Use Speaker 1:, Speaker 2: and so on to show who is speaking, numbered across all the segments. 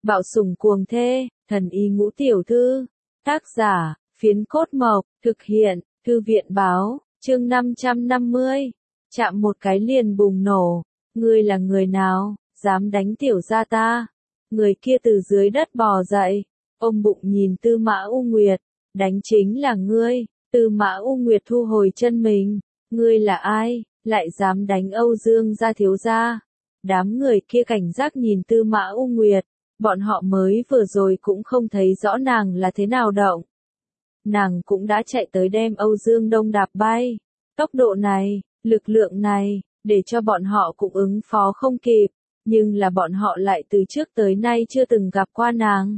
Speaker 1: Bạo sủng cuồng thê, thần y ngũ tiểu thư. Tác giả, Phiến Cốt Mộc, thực hiện, Thư viện báo, chương 550. Chạm một cái liền bùng nổ. Ngươi là người nào, dám đánh tiểu gia ta? Người kia từ dưới đất bò dậy, ôm bụng nhìn Tư Mã U Nguyệt. Đánh chính là ngươi. Tư Mã U Nguyệt thu hồi chân mình. Ngươi là ai, lại dám đánh Âu Dương gia thiếu gia? Đám người kia cảnh giác nhìn Tư Mã U Nguyệt. Bọn họ mới vừa rồi cũng không thấy rõ nàng là thế nào động. Nàng cũng đã chạy tới đem Âu Dương Đông đạp bay. Tốc độ này, lực lượng này, để cho bọn họ cũng ứng phó không kịp. Nhưng là bọn họ lại từ trước tới nay chưa từng gặp qua nàng.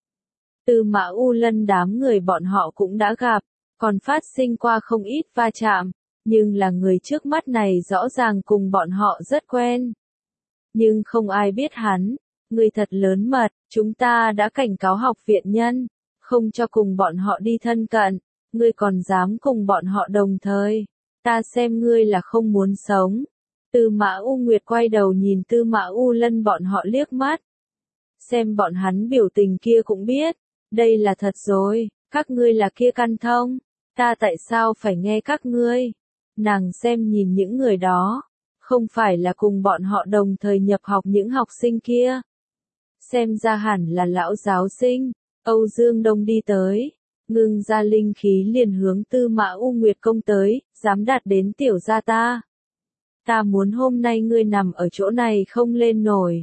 Speaker 1: Tư Mã U Lân đám người bọn họ cũng đã gặp, còn phát sinh qua không ít va chạm. Nhưng là người trước mắt này rõ ràng cùng bọn họ rất quen. Nhưng không ai biết hắn. Người thật lớn mật, chúng ta đã cảnh cáo học viện nhân, không cho cùng bọn họ đi thân cận, ngươi còn dám cùng bọn họ đồng thời, ta xem ngươi là không muốn sống. Tư Mã U Nguyệt quay đầu nhìn Tư Mã U Lân bọn họ liếc mắt. Xem bọn hắn biểu tình kia cũng biết, đây là thật rồi, các ngươi là kia căn thông, ta tại sao phải nghe các ngươi? Nàng xem nhìn những người đó, không phải là cùng bọn họ đồng thời nhập học những học sinh kia. Xem ra hẳn là lão giáo sinh. Âu Dương Đông đi tới, ngưng ra linh khí liền hướng Tư Mã U Nguyệt công tới, dám đạt đến tiểu gia ta. Ta muốn hôm nay ngươi nằm ở chỗ này không lên nổi.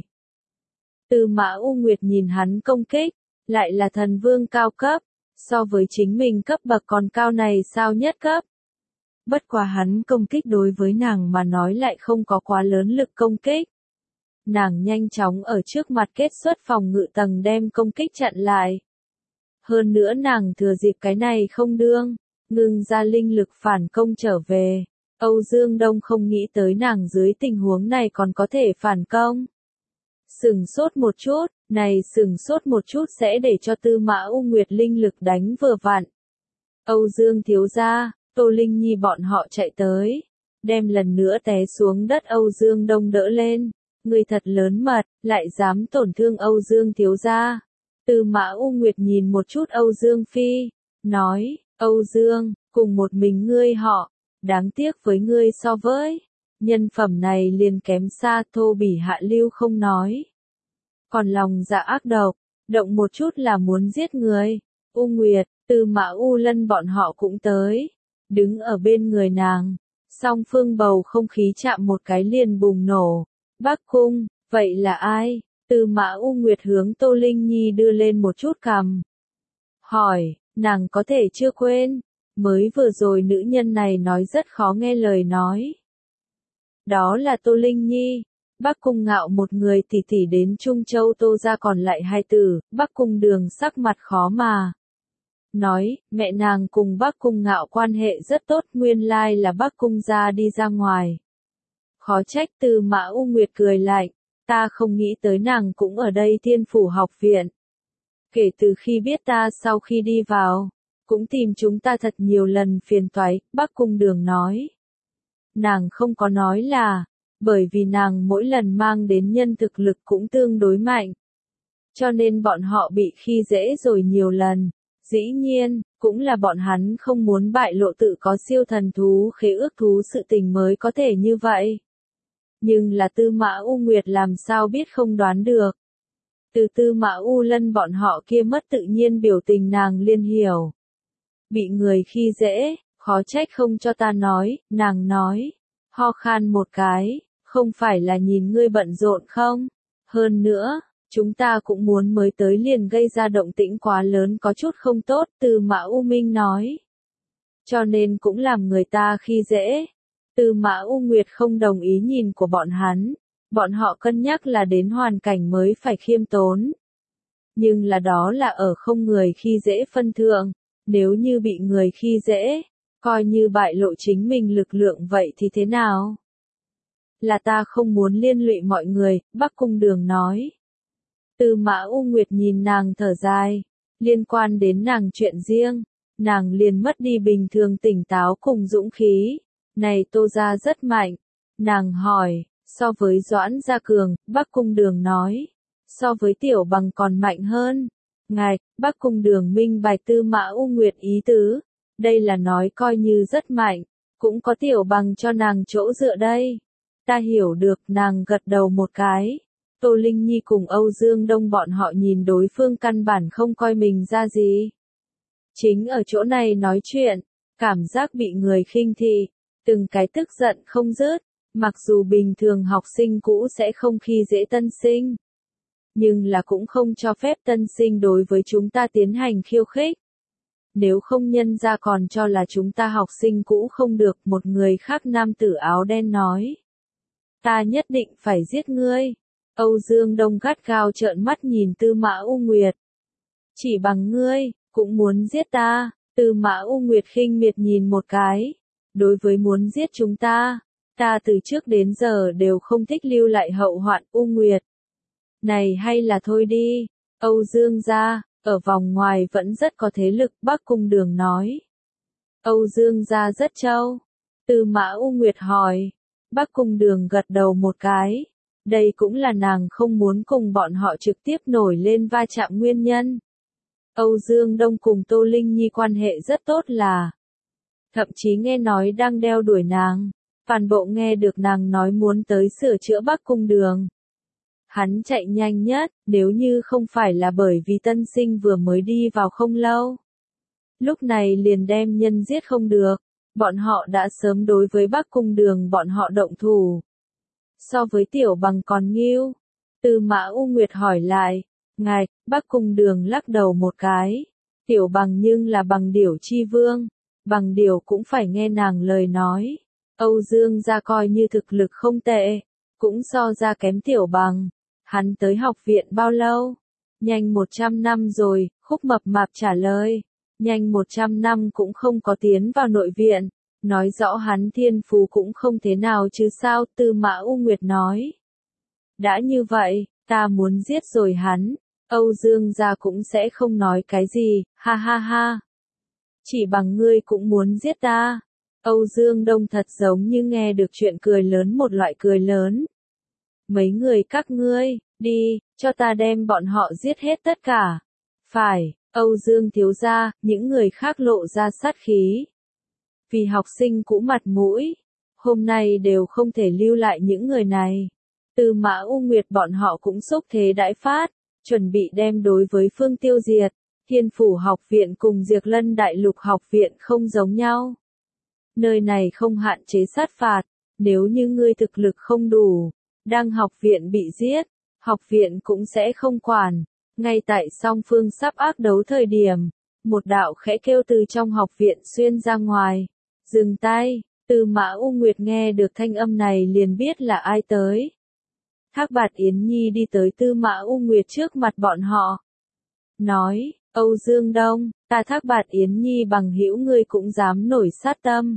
Speaker 1: Tư Mã U Nguyệt nhìn hắn công kích, lại là thần vương cao cấp, so với chính mình cấp bậc còn cao này sao nhất cấp. Bất quá hắn công kích đối với nàng mà nói lại không có quá lớn lực công kích. Nàng nhanh chóng ở trước mặt kết xuất phòng ngự tầng đem công kích chặn lại. Hơn nữa nàng thừa dịp cái này không đương, ngưng ra linh lực phản công trở về. Âu Dương Đông không nghĩ tới nàng dưới tình huống này còn có thể phản công. Sửng sốt một chút, này sửng sốt một chút sẽ để cho Tư Mã U Nguyệt linh lực đánh vừa vặn. Âu Dương thiếu gia, Tô Linh Nhi bọn họ chạy tới, đem lần nữa té xuống đất Âu Dương Đông đỡ lên. Người thật lớn mật, lại dám tổn thương Âu Dương thiếu gia. Tư Mã U Nguyệt nhìn một chút Âu Dương Phi, nói, Âu Dương, cùng một mình ngươi họ, đáng tiếc với ngươi so với, nhân phẩm này liền kém xa thô bỉ hạ lưu không nói. Còn lòng dạ ác độc, động một chút là muốn giết người. U Nguyệt, Tư Mã U Lân bọn họ cũng tới, đứng ở bên người nàng, song phương bầu không khí chạm một cái liền bùng nổ. Bắc Cung, vậy là ai? Tư Mã U Nguyệt hướng Tô Linh Nhi đưa lên một chút cằm. Hỏi, nàng có thể chưa quên, mới vừa rồi nữ nhân này nói rất khó nghe lời nói. Đó là Tô Linh Nhi. Bắc Cung Ngạo một người tỷ tỷ đến Trung Châu Tô ra còn lại hai tử, Bắc Cung Đường sắc mặt khó mà. Nói, mẹ nàng cùng Bắc Cung Ngạo quan hệ rất tốt, nguyên lai là Bắc Cung gia đi ra ngoài. Khó trách. Tư Mã U Nguyệt cười lạnh, ta không nghĩ tới nàng cũng ở đây Thiên Phủ học viện. Kể từ khi biết ta sau khi đi vào, cũng tìm chúng ta thật nhiều lần phiền toái, Bắc Cung Đường nói. Nàng không có nói là, bởi vì nàng mỗi lần mang đến nhân thực lực cũng tương đối mạnh. Cho nên bọn họ bị khi dễ rồi nhiều lần. Dĩ nhiên, cũng là bọn hắn không muốn bại lộ tự có siêu thần thú khế ước thú sự tình mới có thể như vậy. Nhưng là Tư Mã U Nguyệt làm sao biết không đoán được. Từ Tư Mã U Lân bọn họ kia mất tự nhiên biểu tình nàng liên hiểu. Bị người khi dễ, khó trách không cho ta nói, nàng nói. Ho khan một cái, không phải là nhìn ngươi bận rộn không? Hơn nữa, chúng ta cũng muốn mới tới liền gây ra động tĩnh quá lớn có chút không tốt, Tư Mã U Minh nói. Cho nên cũng làm người ta khi dễ. Tư Mã U Nguyệt không đồng ý nhìn của bọn hắn. Bọn họ cân nhắc là đến hoàn cảnh mới phải khiêm tốn. Nhưng là đó là ở không người khi dễ phân thượng. Nếu như bị người khi dễ, coi như bại lộ chính mình lực lượng vậy thì thế nào? Là ta không muốn liên lụy mọi người, Bắc Cung Đường nói. Tư Mã U Nguyệt nhìn nàng thở dài. Liên quan đến nàng chuyện riêng, nàng liền mất đi bình thường tỉnh táo cùng dũng khí. Này Tô gia rất mạnh. Nàng hỏi, so với Doãn Gia Cường, Bắc Cung Đường nói. so với Tiểu Bằng còn mạnh hơn. Ngài, Bắc Cung Đường minh bạch Tư Mã U Nguyệt ý tứ, đây là nói coi như rất mạnh, cũng có Tiểu Bằng cho nàng chỗ dựa đây. Ta hiểu được, nàng gật đầu một cái. Tô Linh Nhi cùng Âu Dương Đông bọn họ nhìn đối phương căn bản không coi mình ra gì. Chính ở chỗ này nói chuyện, cảm giác bị người khinh thị, từng cái tức giận không dứt, mặc dù bình thường học sinh cũ sẽ không khi dễ tân sinh. Nhưng là cũng không cho phép tân sinh đối với chúng ta tiến hành khiêu khích. Nếu không nhân ra còn cho là chúng ta học sinh cũ không được, một người khác nam tử áo đen nói. Ta nhất định phải giết ngươi. Âu Dương Đông gắt gao trợn mắt nhìn Tư Mã U Nguyệt. Chỉ bằng ngươi, cũng muốn giết ta. Tư Mã U Nguyệt khinh miệt nhìn một cái. Đối với muốn giết chúng ta từ trước đến giờ đều không thích lưu lại hậu hoạn. U Nguyệt. Này hay là thôi đi. Âu Dương gia, ở vòng ngoài vẫn rất có thế lực. Bắc Cung Đường nói. Âu Dương gia rất trâu. Tư Mã U Nguyệt hỏi. Bắc Cung Đường gật đầu một cái. Đây cũng là nàng không muốn cùng bọn họ trực tiếp nổi lên va chạm nguyên nhân. Âu Dương Đông cùng Tô Linh Nhi quan hệ rất tốt là. Thậm chí nghe nói đang đeo đuổi nàng. Phàn Bộ nghe được nàng nói muốn tới sửa chữa Bắc Cung Đường. Hắn chạy nhanh nhất, nếu như không phải là bởi vì tân sinh vừa mới đi vào không lâu. Lúc này liền đem nhân giết không được, bọn họ đã sớm đối với Bắc Cung Đường bọn họ động thủ. So với Tiểu Bằng còn nghiêu. Tư Mã U Nguyệt hỏi lại. Ngài, Bắc Cung Đường lắc đầu một cái. Tiểu Bằng nhưng là Bằng Điểu chi vương. Bằng Điểu cũng phải nghe nàng lời nói. Âu Dương gia coi như thực lực không tệ. Cũng so ra kém Tiểu Bằng. Hắn tới học viện bao lâu? Nhanh 100 năm rồi, Khúc Mập Mạp trả lời. Nhanh 100 năm cũng không có tiến vào nội viện. Nói rõ hắn thiên phú cũng không thế nào chứ sao. Tư Mã U Nguyệt nói. Đã như vậy, ta muốn giết rồi hắn. Âu Dương gia cũng sẽ không nói cái gì, ha ha ha. Chỉ bằng ngươi cũng muốn giết ta. Âu Dương Đông thật giống như nghe được chuyện cười lớn, một loại cười lớn. Mấy người các ngươi, đi, cho ta đem bọn họ giết hết tất cả. Phải, Âu Dương thiếu gia, những người khác lộ ra sát khí. Vì học sinh cũ mặt mũi, hôm nay đều không thể lưu lại những người này. Tư Mã U Nguyệt bọn họ cũng xúc thế đãi phát, chuẩn bị đem đối với Phương tiêu diệt. Thiên Phủ học viện cùng Diệp Lân Đại Lục học viện không giống nhau. Nơi này không hạn chế sát phạt, nếu như ngươi thực lực không đủ, đang học viện bị giết, học viện cũng sẽ không quản. Ngay tại song phương sắp ác đấu thời điểm, một đạo khẽ kêu từ trong học viện xuyên ra ngoài. Dừng tay, Tư Mã U Nguyệt nghe được thanh âm này liền biết là ai tới. Thác Bạt Yến Nhi đi tới Tư Mã U Nguyệt trước mặt bọn họ. Nói, Âu Dương Đông, ta Thác Bạt Yến Nhi bằng hữu ngươi cũng dám nổi sát tâm.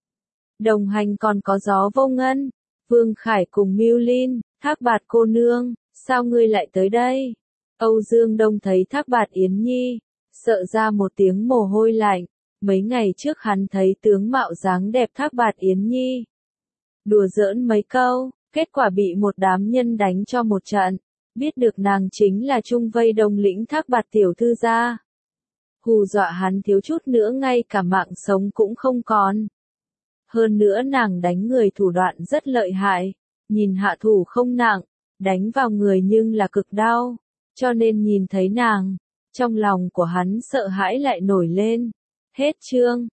Speaker 1: Đồng hành còn có Gió Vô Ngân, Vương Khải cùng Mưu Linh. Thác Bạt cô nương, sao ngươi lại tới đây? Âu Dương Đông thấy Thác Bạt Yến Nhi, sợ ra một tiếng mồ hôi lạnh. Mấy ngày trước hắn thấy tướng mạo dáng đẹp Thác Bạt Yến Nhi. Đùa giỡn mấy câu, kết quả bị một đám nhân đánh cho một trận. Biết được nàng chính là Trung Vây Đông lĩnh Thác Bạt tiểu thư gia. Hù dọa hắn thiếu chút nữa ngay cả mạng sống cũng không còn. Hơn nữa nàng đánh người thủ đoạn rất lợi hại, nhìn hạ thủ không nặng, đánh vào người nhưng là cực đau, cho nên nhìn thấy nàng, trong lòng của hắn sợ hãi lại nổi lên. Hết chương.